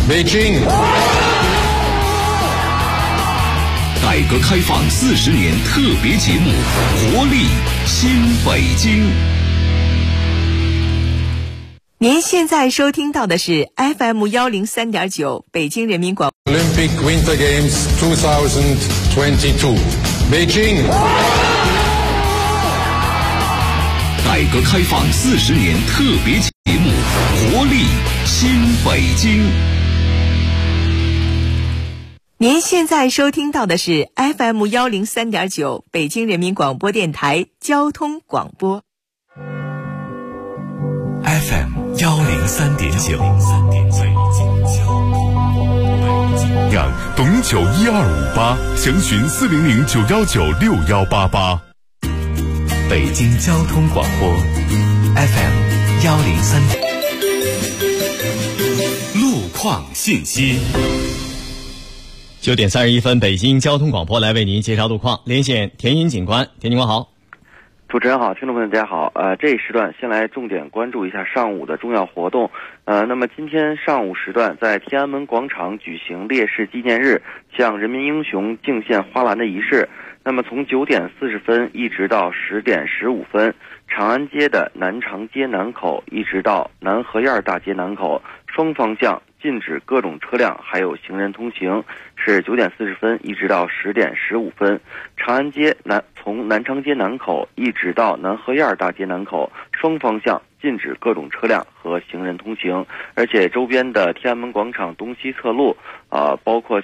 北京。 改革开放40年特别节目《活力新北京》。 您现在收听到的是 FM103.9 北京人民广播。 Olympic Winter Games 2022，北京。 改革开放40年特别节目《活力新北京》。 您现在收听到的是 FM103.9 北京人民广播电台交通广播。 FM103.9，让董91258，详询400-919-6188。北京交通广播 FM103。路况信息。 9点31分，北京交通广播来为您介绍路况，连线田英警官。田警官好。 主持人好，听众朋友大家好。这一时段先来重点关注一下上午的重要活动。那么今天上午时段，在天安门广场举行烈士纪念日向人民英雄敬献花篮的仪式。那么从9点40分一直到10点15分，长安街的南长街南口一直到南河沿大街南口，双方向禁止各种车辆还有行人通行，是9点40分一直到10点15分。长安街从南长街南口一直到南河沿大街南口，双方向禁止各种车辆和行人通行，而且周边的天安门广场东西侧路包括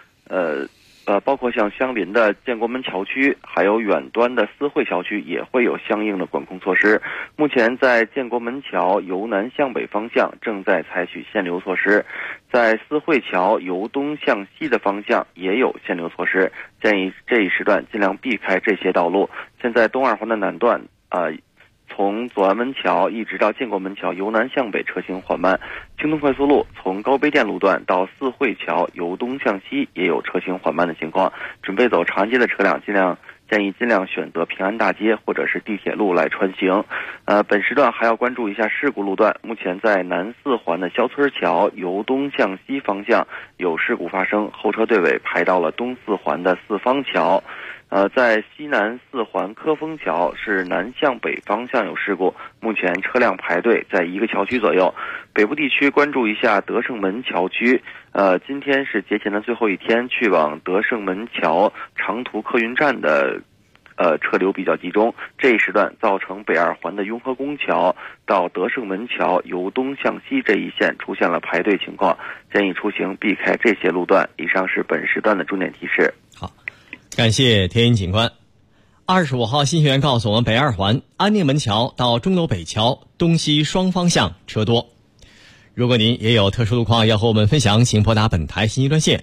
像相邻的建国门桥区，还有远端的思汇桥区也会有相应的管控措施。目前在建国门桥由南向北方向正在采取限流措施，在思汇桥由东向西的方向也有限流措施，建议这一时段尽量避开这些道路。现在东二环的南段从左安门桥一直到建国门桥由南向北车行缓慢，京通快速路从高碑店路段到四惠桥由东向西也有车行缓慢的情况。准备走长安街的车辆建议尽量选择平安大街或者是地铁路来穿行。本时段还要关注一下事故路段，目前在南四环的肖村桥由东向西方向有事故发生，后车队尾排到了东四环的四方桥。在西南四环科丰桥是南向北方向有事故，目前车辆排队在一个桥区左右。北部地区关注一下德胜门桥区，今天是节前的最后一天，去往德胜门桥长途客运站的车流比较集中，这一时段造成北二环的雍和宫桥到德胜门桥由东向西这一线出现了排队情况，建议出行避开这些路段。以上是本时段的重点提示。 好，感谢田英警官。25号信息员告诉我们，北二环安定门桥到钟楼北桥东西双方向车多。如果您也有特殊路况要和我们分享，请拨打本台信息专线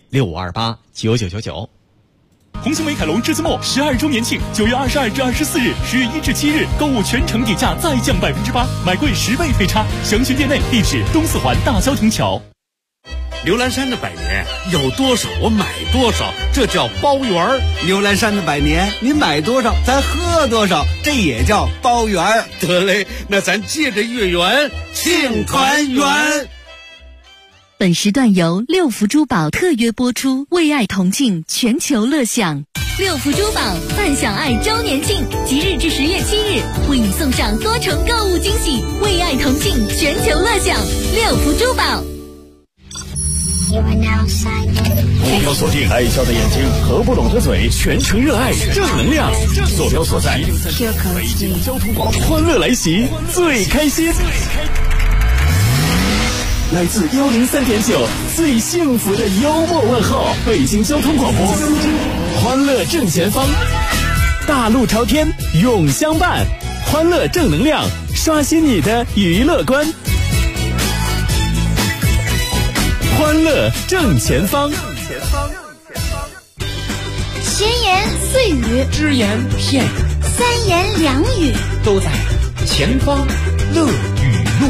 65289999。 红星美凯龙至尊墨12周年庆，9月22至24日，10月1至7日，购物全程底价再降8%，买贵10倍费差。详询店内，地址东四环大交亭桥。 刘兰山的百年有多少我买多少，这叫包圆儿。刘兰山的百年你买多少咱喝多少，这也叫包圆儿。得嘞，那咱借着月圆庆团圆。 本时段由六福珠宝特约播出，为爱同庆，全球乐享。六福珠宝伴享爱周年庆，即日至10月7日，为你送上多重购物惊喜，为爱同庆，全球乐享。六福珠宝。 目标锁定爱笑的眼睛和不懂的嘴，全程热爱正能量。坐标所在北京交通广播，欢乐来袭，最开心。来自103.9最幸福的幽默问候，北京交通广播，欢乐正前方，大路朝天永相伴，欢乐正能量，刷新你的娱乐观。欢乐正前方， 闲言碎语， 只言片语， 三言两语， 都在前方乐语录。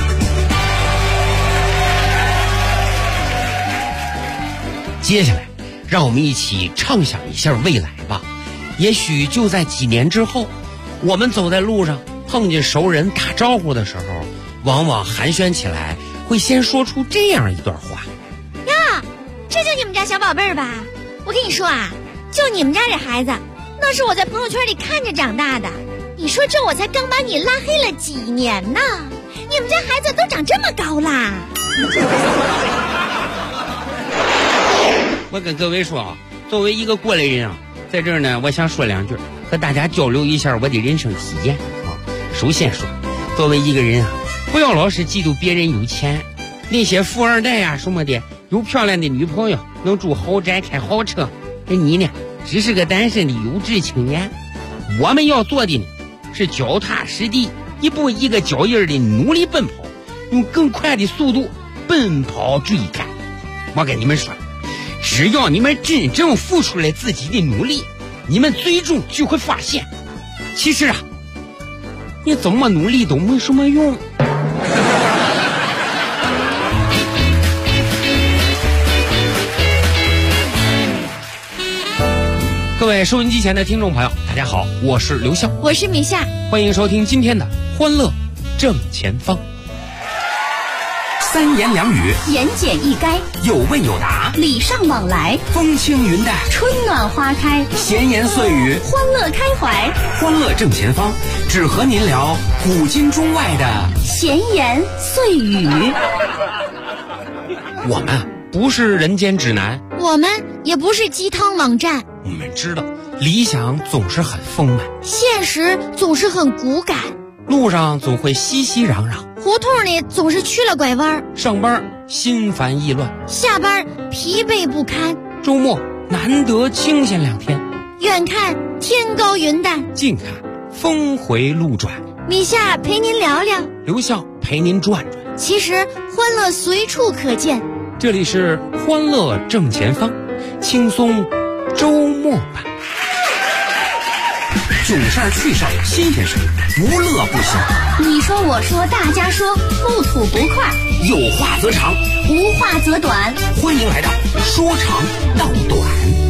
接下来，让我们一起畅想一下未来吧。也许就在几年之后，我们走在路上碰见熟人打招呼的时候，往往寒暄起来会先说出这样一段话： 这就你们家小宝贝儿吧？我跟你说啊，就你们家这孩子，那是我在朋友圈里看着长大的。你说这我才刚把你拉黑了几年呢，你们家孩子都长这么高啦！ 我跟各位说啊，作为一个过来人啊，在这儿呢，我想说两句，和大家交流一下我的人生体验啊。首先说，作为一个人啊，不要老是嫉妒别人有钱，那些富二代呀什么的，有漂亮的女朋友，能住豪宅开豪车，而你呢，只是个单身的优质青年。我们要做的呢，是脚踏实地，一步一个脚印的努力奔跑，用更快的速度奔跑追赶。我跟你们说，只要你们真正付出了自己的努力，你们最终就会发现，其实啊，你怎么努力都没什么用。各位收音机前的听众朋友，大家好，我是刘笑， 我是米夏， 欢迎收听今天的欢乐正前方。 三言两语， 言简意赅， 有问有答， 礼尚往来， 风轻云淡， 春暖花开， 闲言碎语， 欢乐开怀。 欢乐正前方，只和您聊古今中外的闲言碎语。 我们不是人间指南， 我们也不是鸡汤网站， 我们知道理想总是很丰满， 现实总是很骨感， 路上总会熙熙攘攘， 胡同里总是曲了拐弯， 上班心烦意乱， 下班疲惫不堪， 周末难得清闲2天， 远看天高云淡， 近看峰回路转。 米夏陪您聊聊， 刘笑陪您转转， 其实欢乐随处可见。 这里是欢乐正前方，轻松周末版。 囧事儿趣事儿新鲜事儿，无乐不休。 你说我说大家说，不吐不快， 有话则长， 无话则短。 欢迎来到说长道短。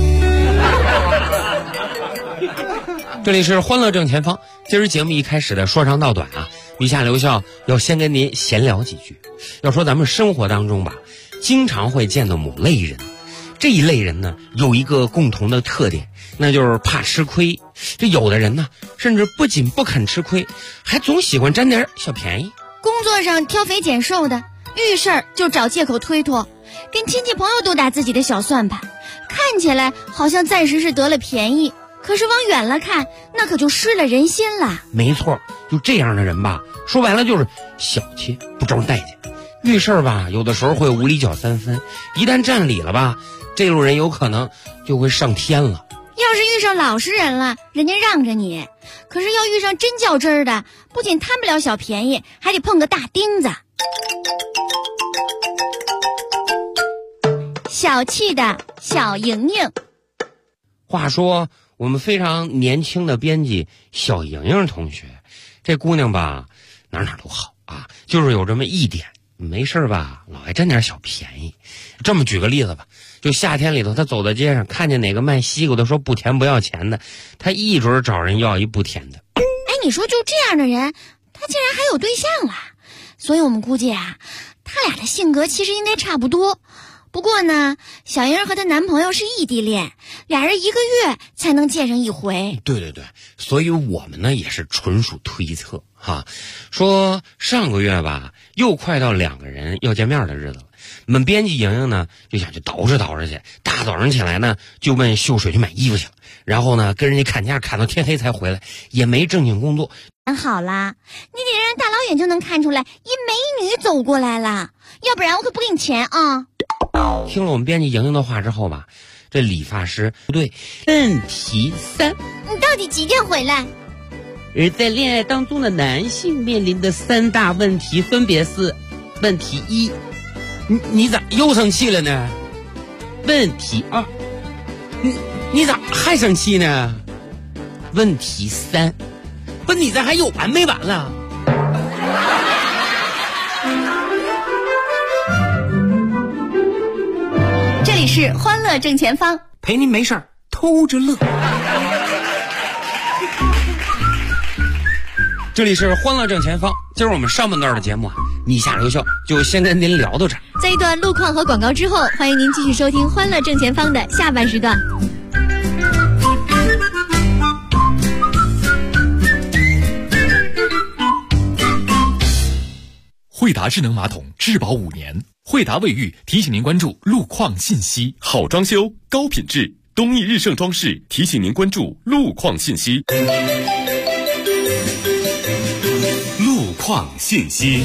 这里是欢乐正前方，今儿节目一开始的说长道短啊，米夏刘笑要先跟您闲聊几句。要说咱们生活当中吧，经常会见到某类人，这一类人呢有一个共同的特点，那就是怕吃亏。这有的人呢，甚至不仅不肯吃亏，还总喜欢占点小便宜。 工作上挑肥拣瘦的，遇事儿就找借口推脱，跟亲戚朋友都打自己的小算盘，看起来好像暂时是得了便宜，可是往远了看，那可就失了人心了。 没错，就这样的人吧，说白了就是小气，不招待见。遇事儿吧，有的时候会无理搅3分，一旦占理了吧，这路人有可能就会上天了。 要是遇上老实人了，人家让着你；可是要遇上真较真儿的，不仅贪不了小便宜，还得碰个大钉子。小气的小莹莹。 话说我们非常年轻的编辑小莹莹同学，这姑娘吧，哪都好啊，就是有这么一点，没事吧，老爱占点小便宜。这么举个例子吧，就夏天里头，她走在街上，看见哪个卖西瓜的说不甜不要钱的，她一准找人要一不甜的。 哎，你说就这样的人，他竟然还有对象了，所以我们估计啊，他俩的性格其实应该差不多。不过呢，小莹和她男朋友是异地恋，俩人1个月才能见上一回。 对对对，所以我们呢也是纯属推测哈。说上个月吧，又快到2个人要见面的日子了。我们编辑莹莹呢就想去捯饬去，大早上起来呢就奔秀水去买衣服去了，然后呢跟人家砍价砍到天黑才回来，也没正经工作。 好啦，你得让人大老远就能看出来一美女走过来了，要不然我可不给你钱啊。 听了我们编辑莹莹的话之后吧，这理发师不对，问题3， 你到底几点回来？ 而在恋爱当中的男性面临的3大问题分别是：问题1，你咋又生气了呢？问题2，你咋还生气呢？问题3，不，你这还有完没完了？ 这里是欢乐正前方， 陪您没事儿偷着乐。 这里是欢乐正前方，今儿我们上半段的节目啊， 你下留校，就先跟您聊到这儿。 在一段路况和广告之后，欢迎您继续收听《欢乐正前方》的下半时段。 惠达智能马桶质保5年，惠达卫浴提醒您关注路况信息。 好装修，高品质，东义日盛装饰提醒您关注路况信息。路况信息。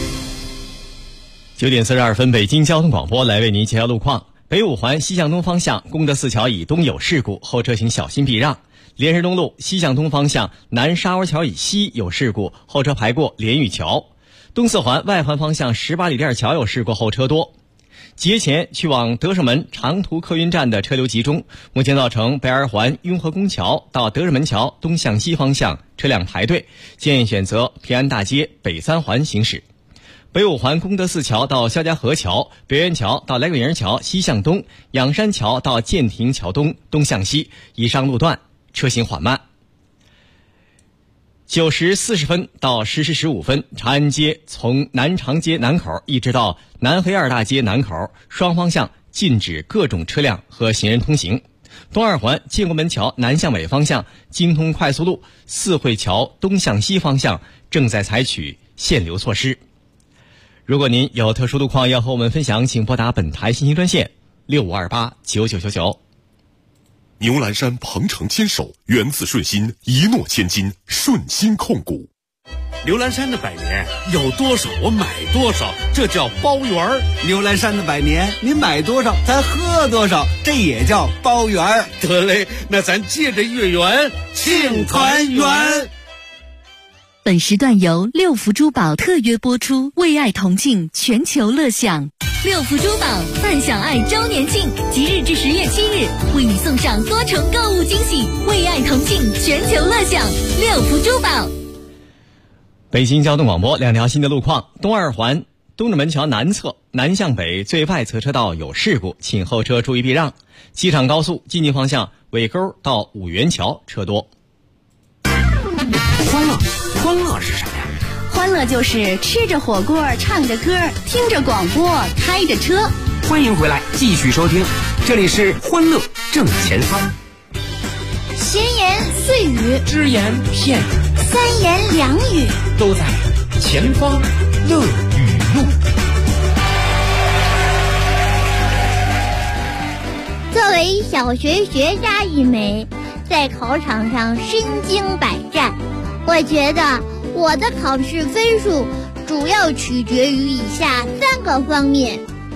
9点42分，北京交通广播来为您揭晓路况。北五环西向东方向功德寺桥以东有事故，后车请小心避让。莲石东路西向东方向南沙窝桥以西有事故，后车排过莲屿桥。东四环外环方向18里店桥有事故，后车多。节前去往德胜门长途客运站的车流集中，目前造成北二环雍和宫桥到德胜门桥东向西方向车辆排队，建议选择平安大街北3环行驶。北五环功德寺桥到肖家河桥、北苑桥到来桂营桥西向东、仰山桥到建亭桥东东向西，以上路段车行缓慢。9时40分到10时15分，长安街从南长街南口一直到南黑二大街南口，双方向禁止各种车辆和行人通行。东二环建国门桥南向北方向、京通快速路四惠桥东向西方向正在采取限流措施。如果您有特殊路况要和我们分享，请拨打本台信息专线6528999999。 牛栏山鹏程牵手，源自顺心，一诺千金，顺心控股。 牛栏山的百年有多少我买多少，这叫包圆儿。牛栏山的百年，你买多少咱喝多少，这也叫包圆儿。得嘞，那咱借着月圆庆团圆。 本时段由六福珠宝特约播出，为爱同庆，全球乐享。六福珠宝泛享爱周年庆，即日至10月7日，为你送上多重购物惊喜，为爱同庆，全球乐享。六福珠宝。 北京交通广播2条新的路况：东二环东直门桥南侧南向北最外侧车道有事故，请后车注意避让。机场高速进京方向尾沟到五元桥车多。 欢乐是什么呀？ 欢乐就是吃着火锅，唱着歌，听着广播，开着车。 欢迎回来，继续收听，这里是欢乐正前方。 闲言碎语， 只言片语， 三言两语， 都在前方乐语录。 作为小学学渣一枚，在考场上身经百战，我觉得我的考试分数主要取决于以下3个方面：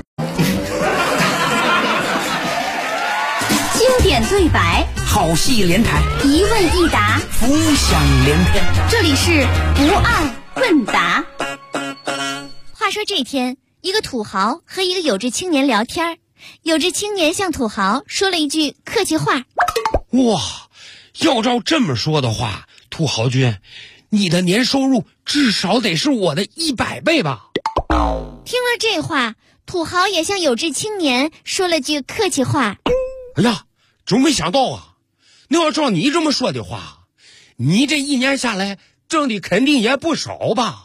经典对白， 好戏连台， 一问一答， 浮想联翩。 这里是不二问答。 话说这天，一个土豪和一个有志青年聊天，有志青年向土豪说了一句客气话： 哇，要照这么说的话，土豪君，你的年收入至少得是我的100倍吧？ 听了这话，土豪也向有志青年说了句客气话： 哎呀，真没想到啊！那要照你这么说的话，你这1年下来挣的肯定也不少吧？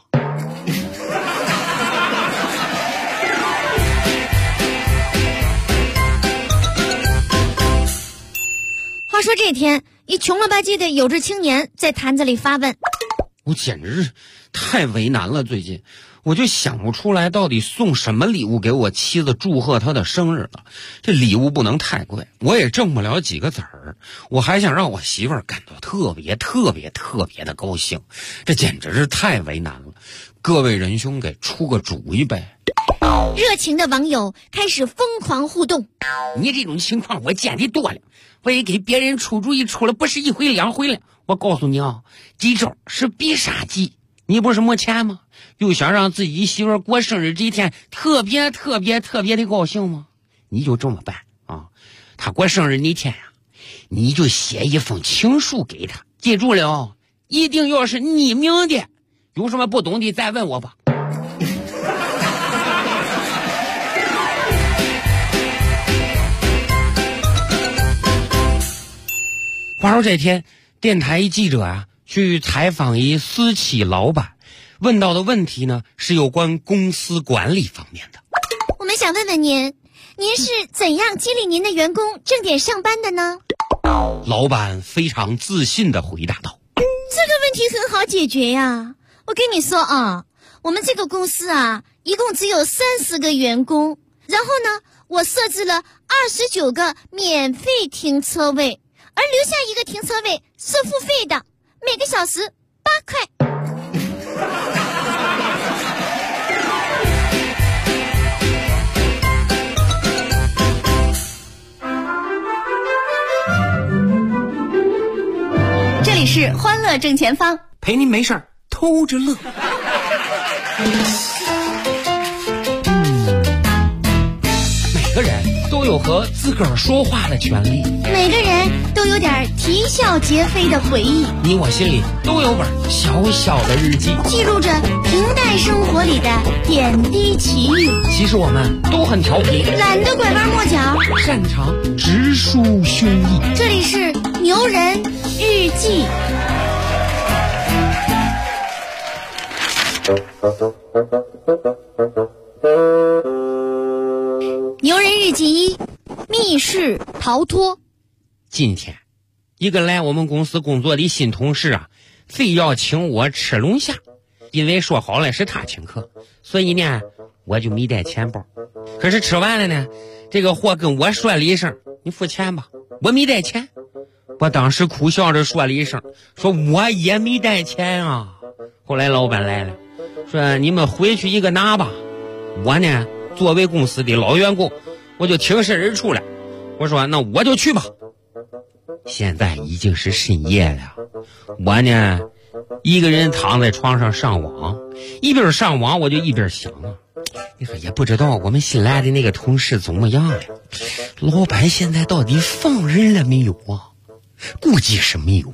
话说这天，一穷了吧唧的有志青年在坛子里发问： 我简直太为难了，最近我就想不出来到底送什么礼物给我妻子祝贺她的生日了。这礼物不能太贵，我也挣不了几个子儿，我还想让我媳妇儿感到特别的高兴，这简直是太为难了。各位仁兄给出个主意呗。 热情的网友开始疯狂互动： 你这种情况我见的多了，我也给别人出主意出了不是1回2回了。我告诉你啊，这招是必杀技。你不是没钱吗？又想让自己媳妇过生日这一天特别的高兴吗？你就这么办啊！她过生日那天呀，你就写一封情书给她，记住了哦，一定要是匿名的。有什么不懂的再问我吧。话说这天，电台记者啊去采访一私企老板， 问到的问题呢是有关公司管理方面的。 我们想问问您是怎样激励您的员工正点上班的呢？ 老板非常自信地回答道： 这个问题很好解决呀。我跟你说啊，我们这个公司啊，一共只有30个员工，然后呢，我设置了29个免费停车位，而留下一个停车位是付费的，每个小时8块。 这里是欢乐正前方， 陪您没事儿偷着乐。 每个人都有和自个儿说话的权利， 每个人都有点啼笑皆非的回忆， 你我心里都有本小小的日记， 记录着平淡生活里的点滴奇遇。 其实我们都很调皮， 懒得拐弯抹角， 擅长直抒胸臆。 这里是牛人日记。牛人日记1：密室逃脱。 今天，一个来我们公司工作的新同事啊，非要请我吃龙虾，因为说好了是他请客，所以呢，我就没带钱包。可是吃完了呢，这个货跟我说了一声：“你付钱吧。”我没带钱，我当时苦笑着说了一声：“说我也没带钱啊。”后来老板来了，说：“你们回去一个拿吧。”我呢，作为公司的老员工，我就挺身而出了。我说：“那我就去吧。”现在已经是深夜了，我呢一个人躺在床上上网，一边上网我就一边想啊，你说也不知道我们新来的那个同事怎么样了，老板现在到底放人了没有啊？估计是没有。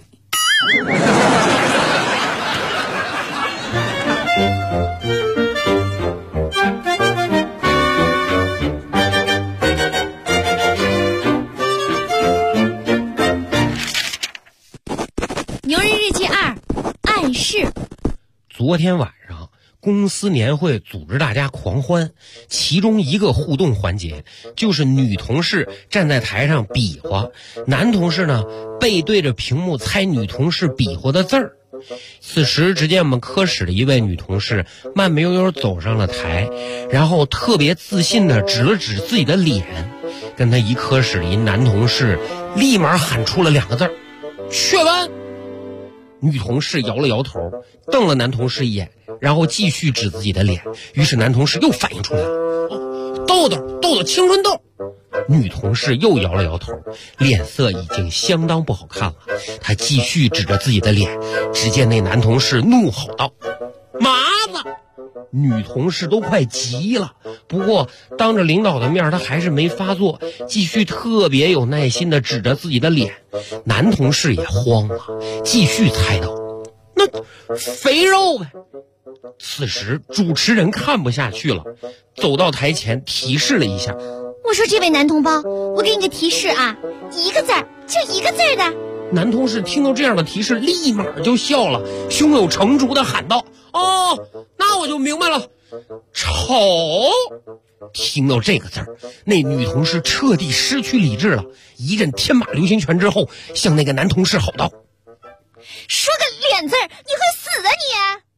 牛人日记2：暗示。 昨天晚上公司年会组织大家狂欢，其中一个互动环节就是女同事站在台上比划，男同事呢背对着屏幕猜女同事比划的字儿。此时只见我们科室的一位女同事慢悠悠走上了台，然后特别自信地指了指自己的脸，跟她一科室的一男同事立马喊出了2个字：雀斑。女同事摇了摇头，瞪了男同事一眼，然后继续指自己的脸。于是男同事又反应出来了：痘痘，青春痘。女同事又摇了摇头，脸色已经相当不好看了。她继续指着自己的脸，只见那男同事怒吼道：麻子！女同事都快急了，不过当着领导的面她还是没发作，继续特别有耐心地指着自己的脸。男同事也慌了，继续猜道：那肥肉呗。此时主持人看不下去了，走到台前提示了一下： 我说这位男同胞，我给你个提示啊，一个字儿，就一个字儿的。 男同事听到这样的提示立马就笑了，胸有成竹地喊道：哦，那我就明白了，丑。听到这个字儿，那女同事彻底失去理智了，一阵天马流星拳之后向那个男同事吼道： 说个脸字儿，你会死啊你！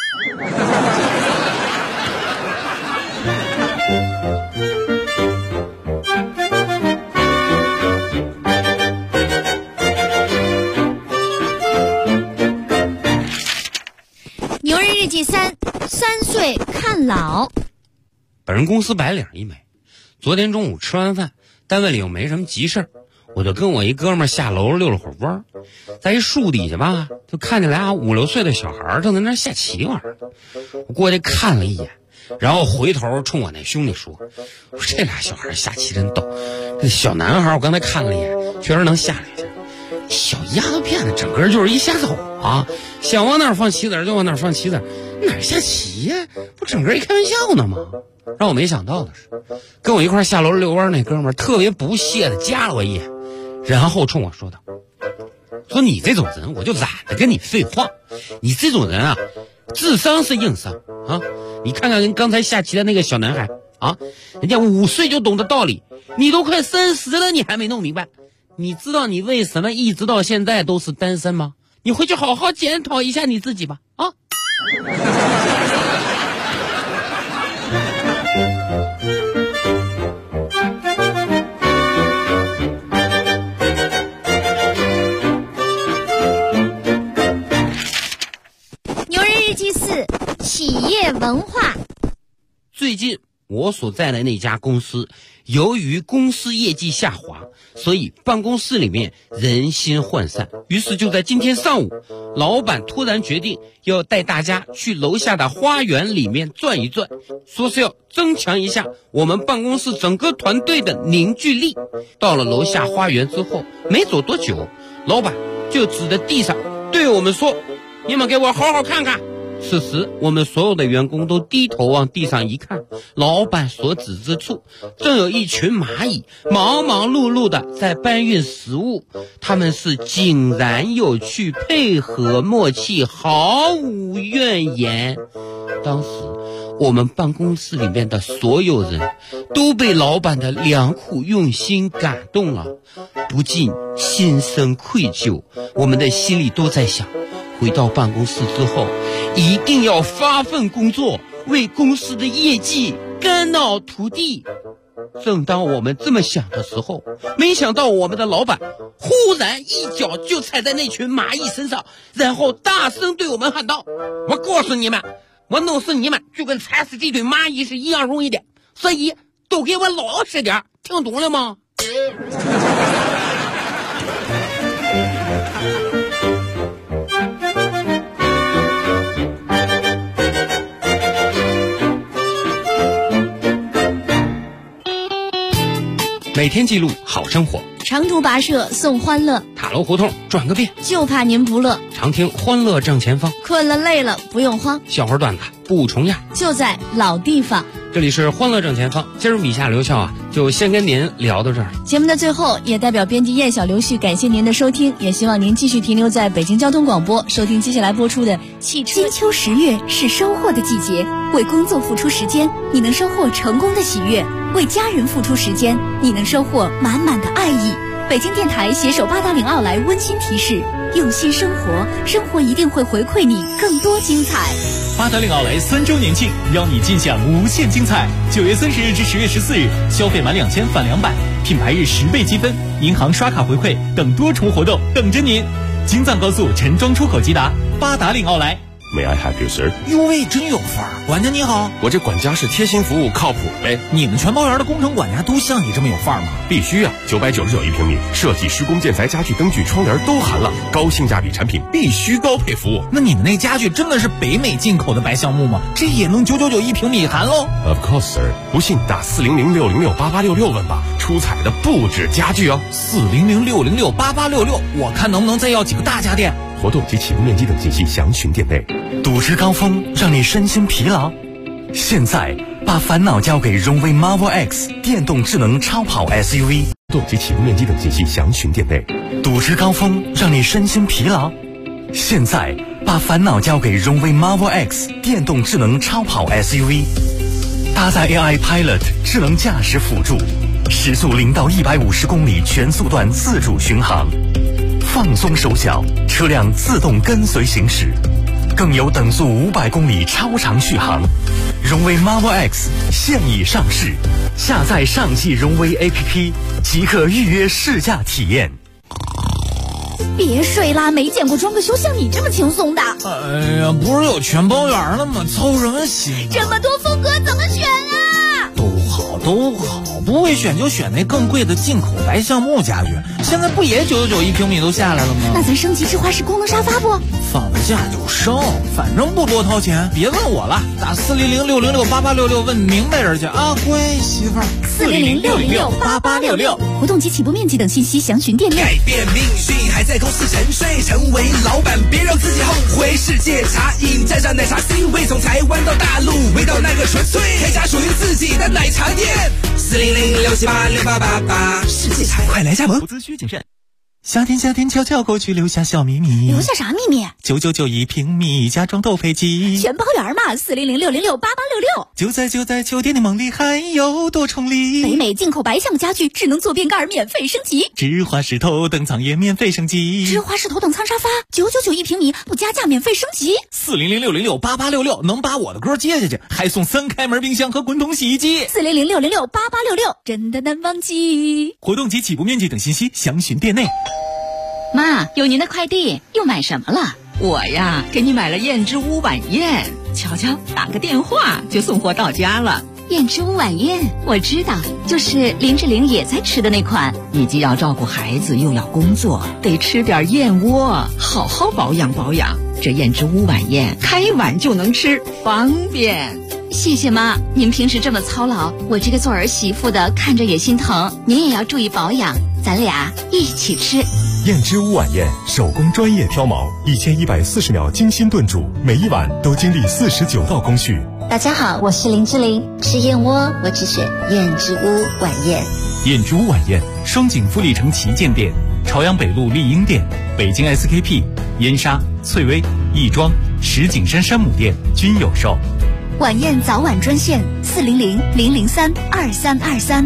牛人日记3：3岁看老。 本人公司白领一枚，昨天中午吃完饭，单位里又没什么急事儿，我就跟我一哥们儿下楼溜了会儿弯，在一树底下吧，就看见俩5、6岁的小孩正在那下棋玩。我过去看了一眼，然后回头冲我那兄弟说：这俩小孩下棋真逗，这小男孩我刚才看了一眼，确实能下2下。小丫头片子整个就是一瞎走啊，想往哪儿放棋子就往哪儿放棋子，哪儿下棋呀？不整个一开玩笑呢吗？让我没想到的是，跟我一块下楼遛弯那哥们儿特别不屑的夹了我一眼，然后冲我说道：说你这种人我就懒得跟你废话，你这种人啊， 智商是硬伤啊！你看看跟刚才下棋的那个小男孩啊，人家5岁就懂得道理，你都快30了，你还没弄明白。你知道你为什么一直到现在都是单身吗？你回去好好检讨一下你自己吧啊！ 牛人日记4，企业文化。 最近我所在的那家公司，由于公司业绩下滑，所以办公室里面人心涣散。于是就在今天上午，老板突然决定要带大家去楼下的花园里面转一转，说是要增强一下我们办公室整个团队的凝聚力。到了楼下花园之后，没走多久，老板就指着地上对我们说：“你们给我好好看看。”此时我们所有的员工都低头往地上一看，老板所指之处正有一群蚂蚁忙忙碌碌的在搬运食物，他们是井然有序，配合默契，毫无怨言。当时我们办公室里面的所有人都被老板的良苦用心感动了，不禁心生愧疚。我们的心里都在想，回到办公室之后一定要发奋工作，为公司的业绩肝脑涂地。正当我们这么想的时候，没想到我们的老板忽然一脚就踩在那群蚂蚁身上，然后大声对我们喊道：“我告诉你们，我弄死你们就跟踩死这堆蚂蚁是一样容易的，所以都给我老实点，听懂了吗？”每天记录好生活， 长途跋涉送欢乐， 塔楼胡同转个遍， 就怕您不乐。 常听欢乐正前方， 困了累了不用慌， 笑话段子不重样， 就在老地方。 这里是欢乐正前方，今儿米夏刘笑就先跟您聊到这儿。 节目的最后，也代表编辑燕小刘旭感谢您的收听，也希望您继续停留在北京交通广播，收听接下来播出的汽车。 金秋10月是收获的季节，为工作付出时间，你能收获成功的喜悦；为家人付出时间，你能收获满满的爱意。北京电台携手八达岭奥莱温馨提示：用心生活，生活一定会回馈你更多精彩。 八达岭奥莱3周年庆，邀你尽享无限精彩。9月30日至10月14日，消费满2000返200，品牌日10倍积分，银行刷卡回馈等多重活动等着您。京藏高速陈庄出口即达，八达岭奥莱。 May I help you, sir？ 哟喂，真有范儿！管家你好， 我这管家是贴心服务，靠谱呗。 你们全包园的工程管家都像你这么有范儿吗？ 必须啊！999一平米，设计、施工、建材、家具、灯具、窗帘都含了，高性价比产品必须高配服务。 那你们那家具真的是北美进口的白橡木吗？这也能999一平米含喽 ？Of course, sir。不信打400-606-8866问吧，出彩的不止家具哦。 400-606-8866，我看能不能再要几个大家电。 活动及启用面积等信息详询店内。 堵车高峰让你身心疲劳，现在把烦恼交给荣威 Marvel X 电动智能超跑 SUV。 活动及启用面积等信息详询店内。 堵车高峰让你身心疲劳，现在把烦恼交给荣威 Marvel X 电动智能超跑 SUV， 搭载 AI Pilot 智能驾驶辅助，时速0到150公里全速段自主巡航。放松手脚，车辆自动跟随行驶，更有等速500公里超长续航。荣威 Marvel X 现已上市，下载上汽荣威 APP 即可预约试驾体验。 别睡啦，没见过装个修像你这么轻松的。 哎呀，不是有全包园了吗？操什么心？ 这么多风格怎么选啊？ 都好，不会选就选那更贵的进口白橡木家具。现在不也999一平米都下来了吗？ 那咱升级智化式功能沙发不？ 放假就升，反正不多掏钱。别问我了，打400-606-8866问明白人去啊！乖媳妇儿 ，400-606-8866，活动及起步面积等信息详询店内。 改变命运还在公司沉睡，成为老板别让自己后悔。世界茶饮蘸上奶茶 C 味，从台湾到大陆，味道那个纯粹，开家属于自己的奶茶店。400-678-6888，世界茶快来加盟。 投资需谨慎。 夏天悄悄过去，留下小秘密。 留下啥秘密 ？9991平米，家装都飞机。 全包圆嘛，400-606-8866。 就在酒店的梦里，还有多重礼。 北美进口白橡家具，智能坐便盖免费升级。 芝华士头等舱也免费升级。 芝华士头等舱沙发，9991平米，不加价免费升级。 400-606-8866能把我的歌接下去，还送3开门冰箱和滚筒洗衣机。 400-606-8866，真的难忘记。 活动及起步面积等信息详询店内。 妈，有您的快递，又买什么了？ 我呀，给你买了燕之屋晚宴，瞧瞧，打个电话就送货到家了。 燕之屋晚宴，我知道，就是林志玲也在吃的那款。 你既要照顾孩子，又要工作，得吃点燕窝，好好保养保养。这燕之屋晚宴，开碗就能吃，方便。 谢谢妈，您平时这么操劳，我这个做儿媳妇的看着也心疼。您也要注意保养，咱俩一起吃。 燕之屋晚宴，手工专业挑毛，1140秒精心炖煮，每一碗都经历49道工序。 大家好，我是林志玲，吃燕窝我只选燕之屋晚宴。 燕之屋晚宴，双井富力城旗舰店、朝阳北路丽婴店、北京 SKP、燕莎、翠微、亦庄、石景山山姆店均有售。 晚宴早晚专线400-003-2323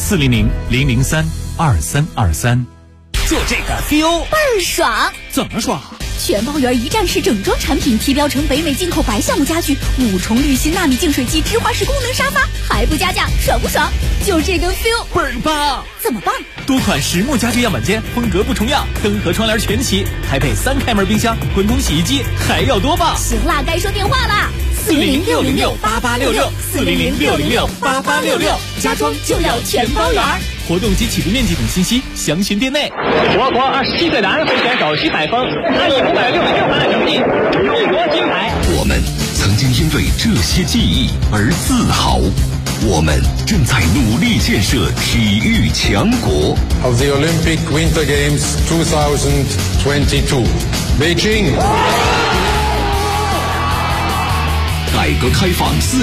400-003-2323。就这个 feel 倍儿爽。 怎么爽？ 全包圆一站式整装产品，提标成北美进口白橡木家具，5重滤芯纳米净水机，芝华士功能沙发，还不加价，爽不爽？就这个 feel 倍儿棒。 怎么棒？ 多款实木家具样板间，风格不重样，灯和窗帘全齐，还配3开门冰箱、滚筒洗衣机，还要多棒？ 行啦，该说电话啦。 400-606-8866 400-606-8866， 家装就要全包圆。 活动及起步面积等信息详询店内。 我国27岁男会选手徐海峰，他以566分的成绩勇夺金牌。 我们曾经因为这些记忆而自豪，我们正在努力建设体育强国。 Of the Olympic Winter Games 2022, Beijing. 改革开放